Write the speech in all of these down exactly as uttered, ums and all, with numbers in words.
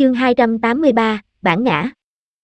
Chương hai trăm tám mươi ba, bản ngã.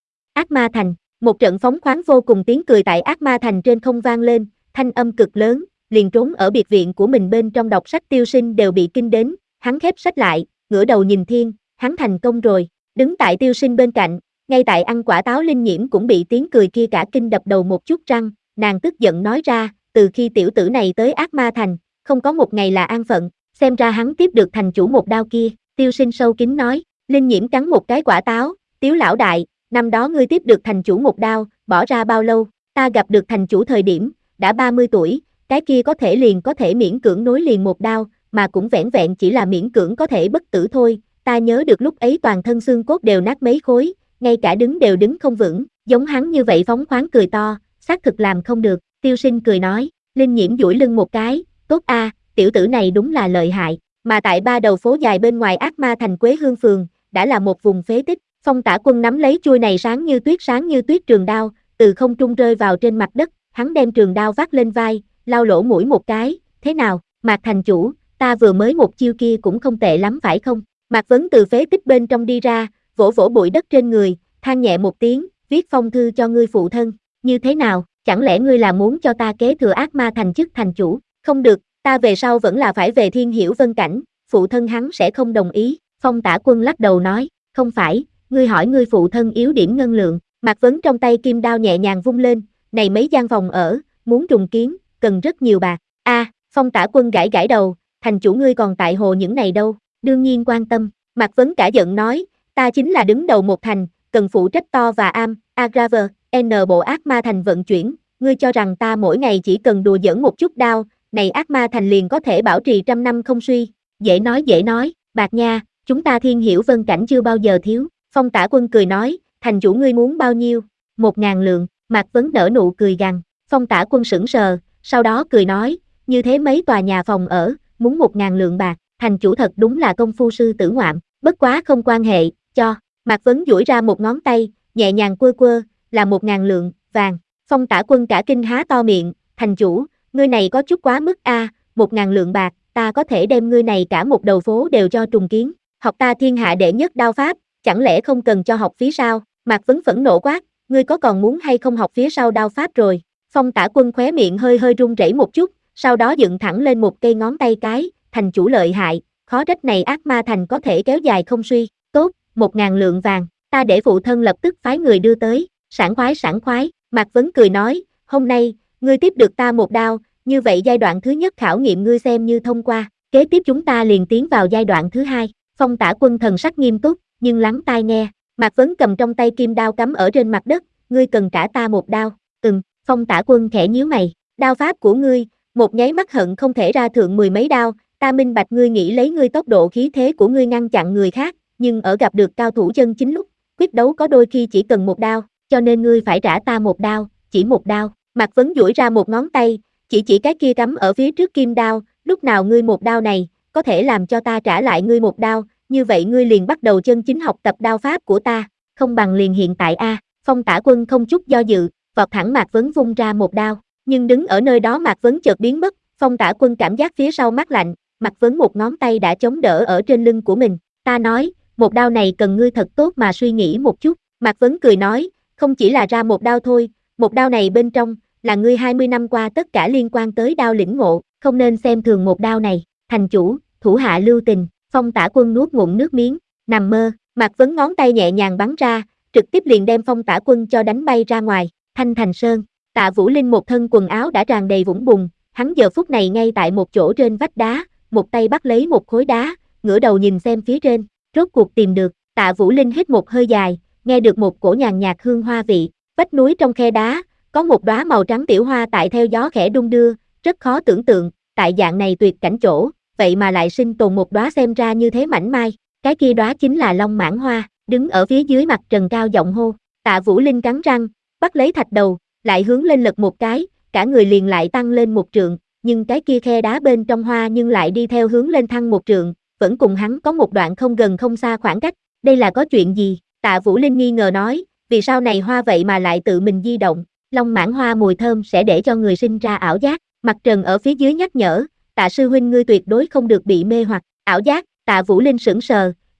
Ác Ma Thành, một trận phóng khoáng vô cùng tiếng cười tại Ác Ma Thành trên không vang lên, thanh âm cực lớn, liền trốn ở biệt viện của mình bên trong đọc sách Tiêu Sinh đều bị kinh đến, hắn khép sách lại, ngửa đầu nhìn thiên, hắn thành công rồi, đứng tại Tiêu Sinh bên cạnh, ngay tại ăn quả táo Linh Nhiễm cũng bị tiếng cười kia cả kinh đập đầu một chút răng, nàng tức giận nói ra, từ khi tiểu tử này tới Ác Ma Thành, không có một ngày là an phận, xem ra hắn tiếp được thành chủ một đao kia, Tiêu Sinh sâu kín nói. Linh Nhiễm cắn một cái quả táo, Tiếu lão đại, năm đó ngươi tiếp được thành chủ một đao, bỏ ra bao lâu, ta gặp được thành chủ thời điểm, đã ba mươi tuổi, cái kia có thể liền có thể miễn cưỡng nối liền một đao, mà cũng vẻn vẹn chỉ là miễn cưỡng có thể bất tử thôi, ta nhớ được lúc ấy toàn thân xương cốt đều nát mấy khối, ngay cả đứng đều đứng không vững, giống hắn như vậy phóng khoáng cười to, xác thực làm không được, Tiêu Sinh cười nói, Linh Nhiễm duỗi lưng một cái, tốt a, tiểu tử này đúng là lợi hại, mà tại ba đầu phố dài bên ngoài Ác Ma Thành Quế Hương Phường, đã là một vùng phế tích, Phong Tả Quân nắm lấy chuôi này sáng như tuyết sáng như tuyết trường đao, từ không trung rơi vào trên mặt đất, hắn đem trường đao vác lên vai, lau lỗ mũi một cái, thế nào, Mạc thành chủ, ta vừa mới một chiêu kia cũng không tệ lắm phải không? Mạc Vấn từ phế tích bên trong đi ra, vỗ vỗ bụi đất trên người, than nhẹ một tiếng, viết phong thư cho ngươi phụ thân, như thế nào, chẳng lẽ ngươi là muốn cho ta kế thừa Ác Ma Thành chức thành chủ, không được, ta về sau vẫn là phải về Thiên Hiểu Vân Cảnh, phụ thân hắn sẽ không đồng ý. Phong Tả Quân lắc đầu nói, không phải, ngươi hỏi ngươi phụ thân yếu điểm ngân lượng, Mạc Vấn trong tay kim đao nhẹ nhàng vung lên, này mấy gian phòng ở, muốn trùng kiến, cần rất nhiều bạc, a, à, Phong Tả Quân gãi gãi đầu, thành chủ ngươi còn tại hồ những này đâu, đương nhiên quan tâm, Mạc Vấn cả giận nói, ta chính là đứng đầu một thành, cần phụ trách To và Am, Agraver, N bộ Ác Ma Thành vận chuyển, ngươi cho rằng ta mỗi ngày chỉ cần đùa giỡn một chút đao, này Ác Ma Thành liền có thể bảo trì trăm năm không suy, dễ nói dễ nói, bạc nha. Chúng ta Thiên Hiểu Vân Cảnh chưa bao giờ thiếu, Phong Tả Quân cười nói, thành chủ ngươi muốn bao nhiêu, một ngàn lượng, Mạc Vấn nở nụ cười gằn, Phong Tả Quân sững sờ, sau đó cười nói, như thế mấy tòa nhà phòng ở, muốn một ngàn lượng bạc, thành chủ thật đúng là công phu sư tử ngoạm, bất quá không quan hệ, cho, Mạc Vấn duỗi ra một ngón tay, nhẹ nhàng quơ quơ, là một ngàn lượng, vàng, Phong Tả Quân cả kinh há to miệng, thành chủ, ngươi này có chút quá mức a, à, một ngàn lượng bạc, ta có thể đem ngươi này cả một đầu phố đều cho trùng kiến. Học ta thiên hạ đệ nhất đao pháp, chẳng lẽ không cần cho học phí sao? Mạc Vấn phẫn nộ quát, ngươi có còn muốn hay không học phía sau đao pháp rồi? Phong Tả Quân khóe miệng hơi hơi run rẩy một chút, sau đó dựng thẳng lên một cây ngón tay cái, thành chủ lợi hại, khó trách này Ác Ma Thành có thể kéo dài không suy, tốt, một ngàn lượng vàng, ta để phụ thân lập tức phái người đưa tới, sảng khoái sảng khoái, Mạc Vấn cười nói, hôm nay, ngươi tiếp được ta một đao, như vậy giai đoạn thứ nhất khảo nghiệm ngươi xem như thông qua, kế tiếp chúng ta liền tiến vào giai đoạn thứ hai. Phong Tả Quân thần sắc nghiêm túc, nhưng lắng tai nghe, Mạc Vấn cầm trong tay kim đao cắm ở trên mặt đất, ngươi cần trả ta một đao, ừm, Phong Tả Quân khẽ nhíu mày, đao pháp của ngươi, một nháy mắt hận không thể ra thượng mười mấy đao, ta minh bạch ngươi nghĩ lấy ngươi tốc độ khí thế của ngươi ngăn chặn người khác, nhưng ở gặp được cao thủ chân chính lúc, quyết đấu có đôi khi chỉ cần một đao, cho nên ngươi phải trả ta một đao, chỉ một đao, Mạc Vấn duỗi ra một ngón tay, chỉ chỉ cái kia cắm ở phía trước kim đao, lúc nào ngươi một đao này, có thể làm cho ta trả lại ngươi một đao, như vậy ngươi liền bắt đầu chân chính học tập đao pháp của ta, không bằng liền hiện tại a. À. Phong Tả Quân không chút do dự, vọt thẳng Mạc Vấn vung ra một đao, nhưng đứng ở nơi đó Mạc Vấn chợt biến mất, Phong Tả Quân cảm giác phía sau mát lạnh, Mạc Vấn một ngón tay đã chống đỡ ở trên lưng của mình, ta nói, một đao này cần ngươi thật tốt mà suy nghĩ một chút, Mạc Vấn cười nói, không chỉ là ra một đao thôi, một đao này bên trong, là ngươi hai mươi năm qua tất cả liên quan tới đao lĩnh ngộ, không nên xem thường một đao này, thành chủ, thủ hạ lưu tình. Phong Tả Quân nuốt ngụm nước miếng, nằm mơ, Mạc Vấn ngón tay nhẹ nhàng bắn ra, trực tiếp liền đem Phong Tả Quân cho đánh bay ra ngoài, Thanh Thành Sơn, Tạ Vũ Linh một thân quần áo đã tràn đầy vũng bùn, hắn giờ phút này ngay tại một chỗ trên vách đá, một tay bắt lấy một khối đá, ngửa đầu nhìn xem phía trên, rốt cuộc tìm được, Tạ Vũ Linh hít một hơi dài, nghe được một cổ nhàn nhạt hương hoa vị, vách núi trong khe đá, có một đóa màu trắng tiểu hoa tại theo gió khẽ đung đưa, rất khó tưởng tượng, tại dạng này tuyệt cảnh chỗ. Vậy mà lại sinh tồn một đóa xem ra như thế mảnh mai, cái kia đóa chính là Long Mãn Hoa, đứng ở phía dưới mặt trần cao giọng hô, Tạ Vũ Linh cắn răng, bắt lấy thạch đầu, lại hướng lên lật một cái, cả người liền lại tăng lên một trượng, nhưng cái kia khe đá bên trong hoa nhưng lại đi theo hướng lên thăng một trượng, vẫn cùng hắn có một đoạn không gần không xa khoảng cách, đây là có chuyện gì, Tạ Vũ Linh nghi ngờ nói, vì sao này hoa vậy mà lại tự mình di động, Long Mãn Hoa mùi thơm sẽ để cho người sinh ra ảo giác, mặt trần ở phía dưới nhắc nhở, Tạ sư huynh ngươi tuyệt đối không được bị mê hoặc, ảo giác, Tạ Vũ Linh sững sờ,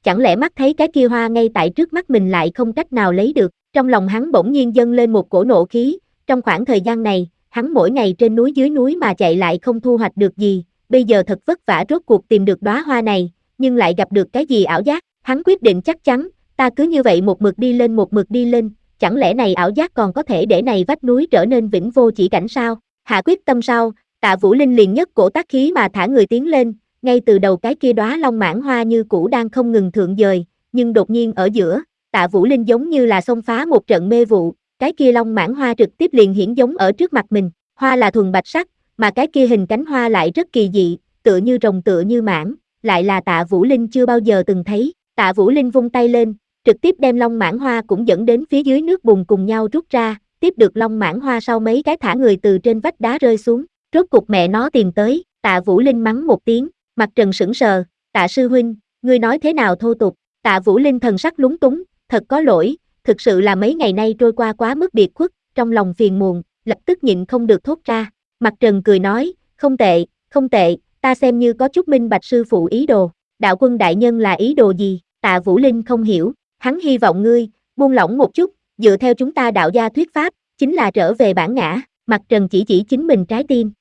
chẳng lẽ mắt thấy cái kia hoa ngay tại trước mắt mình lại không cách nào lấy được, trong lòng hắn bỗng nhiên dâng lên một cổ nộ khí, trong khoảng thời gian này, hắn mỗi ngày trên núi dưới núi mà chạy lại không thu hoạch được gì, bây giờ thật vất vả rốt cuộc tìm được đóa hoa này, nhưng lại gặp được cái gì ảo giác, hắn quyết định chắc chắn, ta cứ như vậy một mực đi lên một mực đi lên, chẳng lẽ này ảo giác còn có thể để này vách núi trở nên vĩnh vô chỉ cảnh sao, hạ quyết tâm sau, Tạ Vũ Linh liền nhất cổ tác khí mà thả người tiến lên, ngay từ đầu cái kia đóa long mãn hoa như cũ đang không ngừng thượng dời, nhưng đột nhiên ở giữa, Tạ Vũ Linh giống như là xông phá một trận mê vụ, cái kia long mãn hoa trực tiếp liền hiển giống ở trước mặt mình, hoa là thuần bạch sắc, mà cái kia hình cánh hoa lại rất kỳ dị, tựa như rồng tựa như mãng, lại là Tạ Vũ Linh chưa bao giờ từng thấy, Tạ Vũ Linh vung tay lên, trực tiếp đem long mãn hoa cũng dẫn đến phía dưới nước bùn cùng nhau rút ra, tiếp được long mãn hoa sau mấy cái thả người từ trên vách đá rơi xuống, rốt cục mẹ nó tìm tới, Tạ Vũ Linh mắng một tiếng, Mặt Trần sững sờ, Tạ sư huynh, ngươi nói thế nào thô tục, Tạ Vũ Linh thần sắc lúng túng, thật có lỗi, thực sự là mấy ngày nay trôi qua quá mức biệt khuất, trong lòng phiền muộn, lập tức nhịn không được thốt ra, Mặt Trần cười nói, không tệ, không tệ, ta xem như có chút minh bạch sư phụ ý đồ, đạo quân đại nhân là ý đồ gì, Tạ Vũ Linh không hiểu, hắn hy vọng ngươi, buông lỏng một chút, dựa theo chúng ta đạo gia thuyết pháp, chính là trở về bản ngã, Mặt Trần chỉ chỉ chính mình trái tim,